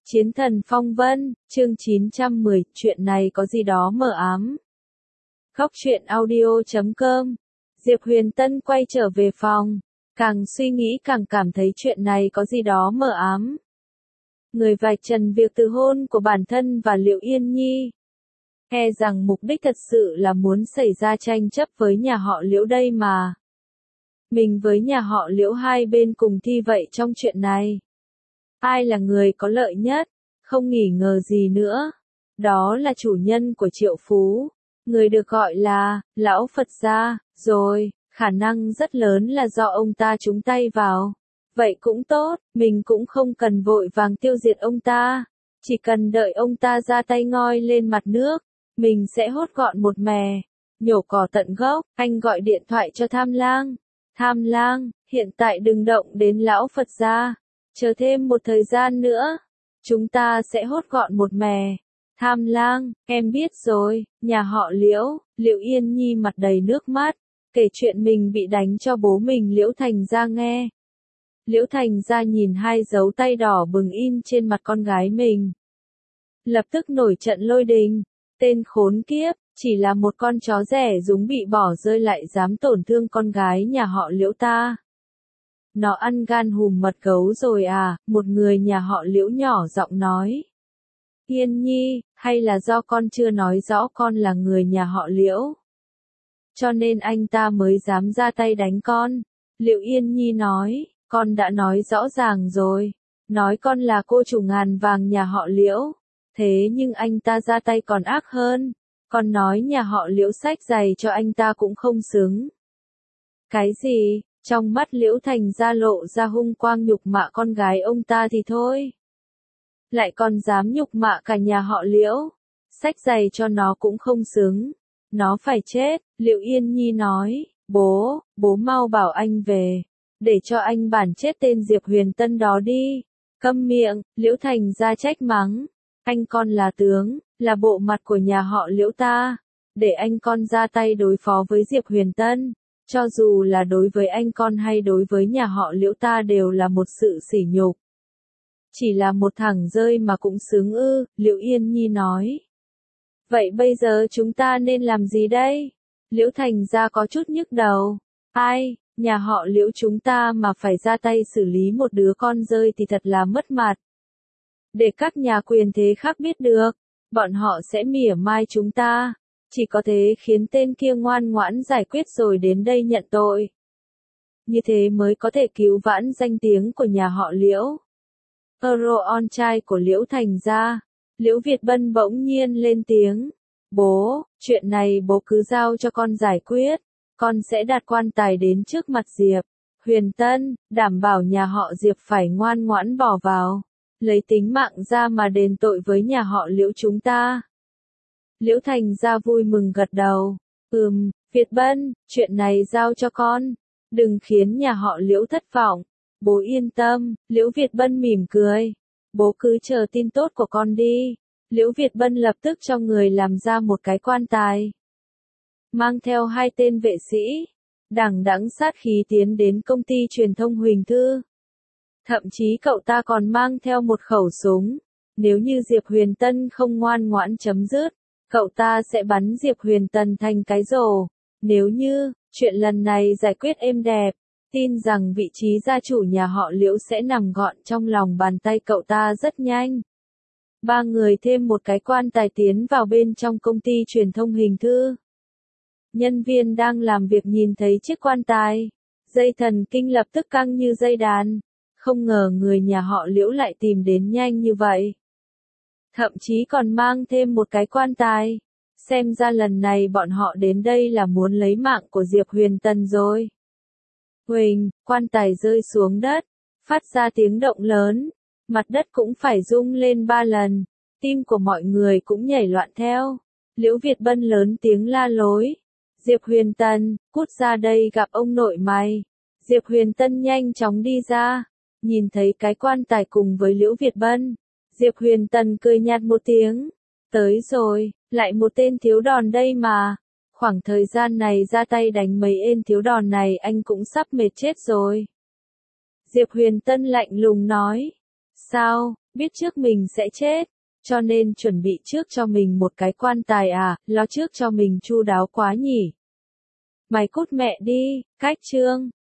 Chiến thần phong vân, chương 910, chuyện này có gì đó mờ ám. Khóc chuyện audio.com. Diệp Huyền Tân quay trở về phòng, càng suy nghĩ càng cảm thấy chuyện này có gì đó mờ ám. Người vạch trần việc từ hôn của bản thân và Liễu Yên Nhi. E rằng mục đích thật sự là muốn xảy ra tranh chấp với nhà họ Liễu đây mà. Mình với nhà họ Liễu hai bên cùng thi vậy trong chuyện này. Ai là người có lợi nhất? Không nghi ngờ gì nữa. Đó là chủ nhân của Triệu Phú. Người được gọi là Lão Phật gia, rồi, khả năng rất lớn là do ông ta trúng tay vào. Vậy cũng tốt, mình cũng không cần vội vàng tiêu diệt ông ta. Chỉ cần đợi ông ta ra tay ngoi lên mặt nước, mình sẽ hốt gọn một mè, nhổ cỏ tận gốc. Anh gọi điện thoại cho Tham Lang. Tham Lang, hiện tại đừng động đến Lão Phật gia. Chờ thêm một thời gian nữa, chúng ta sẽ hốt gọn một mè. Tham Lang, em biết rồi. Nhà họ Liễu, Liễu Yên Nhi mặt đầy nước mắt, kể chuyện mình bị đánh cho bố mình Liễu Thành Gia nghe. Liễu Thành Gia nhìn hai dấu tay đỏ bừng in trên mặt con gái mình, lập tức nổi trận lôi đình. Tên khốn kiếp, chỉ là một con chó rẻ rúng bị bỏ rơi lại dám tổn thương con gái nhà họ Liễu ta. Nó ăn gan hùm mật gấu rồi à? Một người nhà họ Liễu nhỏ giọng nói. Yên Nhi, hay là do con chưa nói rõ con là người nhà họ Liễu, cho nên anh ta mới dám ra tay đánh con? Liễu Yên Nhi nói, con đã nói rõ ràng rồi, nói con là cô chủ ngàn vàng nhà họ Liễu, thế nhưng anh ta ra tay còn ác hơn, còn nói nhà họ Liễu xách giày cho anh ta cũng không xứng. Cái gì? Trong mắt Liễu Thành Gia lộ ra hung quang, nhục mạ con gái ông ta thì thôi, lại còn dám nhục mạ cả nhà họ Liễu, xách giày cho nó cũng không xứng, nó phải chết. Liễu Yên Nhi nói, bố mau bảo anh về, để cho anh bản chết tên Diệp Huyền Tân đó đi. Câm miệng, Liễu Thành Gia trách mắng, anh con là tướng, là bộ mặt của nhà họ Liễu ta, để anh con ra tay đối phó với Diệp Huyền Tân, cho dù là đối với anh con hay đối với nhà họ Liễu ta đều là một sự sỉ nhục. Chỉ là một thằng rơi mà cũng xứng ư? Liễu Yên Nhi nói. Vậy bây giờ chúng ta nên làm gì đây? Liễu Thành Gia có chút nhức đầu. Ai, nhà họ Liễu chúng ta mà phải ra tay xử lý một đứa con rơi thì thật là mất mặt. Để các nhà quyền thế khác biết được, bọn họ sẽ mỉa mai chúng ta. Chỉ có thế khiến tên kia ngoan ngoãn giải quyết rồi đến đây nhận tội. Như thế mới có thể cứu vãn danh tiếng của nhà họ Liễu. On trai của Liễu Thành Gia, Liễu Việt Bân bỗng nhiên lên tiếng. Bố, chuyện này bố cứ giao cho con giải quyết. Con sẽ đặt quan tài đến trước mặt Diệp Huyền Tân, đảm bảo nhà họ Diệp phải ngoan ngoãn bỏ vào, lấy tính mạng ra mà đền tội với nhà họ Liễu chúng ta. Liễu Thành Gia vui mừng gật đầu. Việt Bân, chuyện này giao cho con, đừng khiến nhà họ Liễu thất vọng. Bố yên tâm. Liễu Việt Bân mỉm cười. Bố cứ chờ tin tốt của con đi. Liễu Việt Bân lập tức cho người làm ra một cái quan tài, mang theo hai tên vệ sĩ, đằng đẵng sát khí tiến đến công ty truyền thông Huỳnh Thư. Thậm chí cậu ta còn mang theo một khẩu súng. Nếu như Diệp Huyền Tân không ngoan ngoãn chấm dứt, cậu ta sẽ bắn Diệp Huyền Tân thành cái rổ. Nếu như chuyện lần này giải quyết êm đẹp, tin rằng vị trí gia chủ nhà họ Liễu sẽ nằm gọn trong lòng bàn tay cậu ta rất nhanh. Ba người thêm một cái quan tài tiến vào bên trong công ty truyền thông Huỳnh Thư. Nhân viên đang làm việc nhìn thấy chiếc quan tài, dây thần kinh lập tức căng như dây đàn. Không ngờ người nhà họ Liễu lại tìm đến nhanh như vậy. Thậm chí còn mang thêm một cái quan tài. Xem ra lần này bọn họ đến đây là muốn lấy mạng của Diệp Huyền Tân rồi. Huỳnh, quan tài rơi xuống đất, phát ra tiếng động lớn, mặt đất cũng phải rung lên 3 lần, tim của mọi người cũng nhảy loạn theo. Liễu Việt Bân lớn tiếng la lối. Diệp Huyền Tân, cút ra đây gặp ông nội mày. Diệp Huyền Tân nhanh chóng đi ra, nhìn thấy cái quan tài cùng với Liễu Việt Bân. Diệp Huyền Tân cười nhạt một tiếng. Tới rồi, lại một tên thiếu đòn đây mà. Khoảng thời gian này ra tay đánh mấy tên thiếu đòn này anh cũng sắp mệt chết rồi. Diệp Huyền Tân lạnh lùng nói. Sao, Biết trước mình sẽ chết, cho nên chuẩn bị trước cho mình một cái quan tài à, lo trước cho mình chu đáo quá nhỉ. Mày cút mẹ đi, cách chương.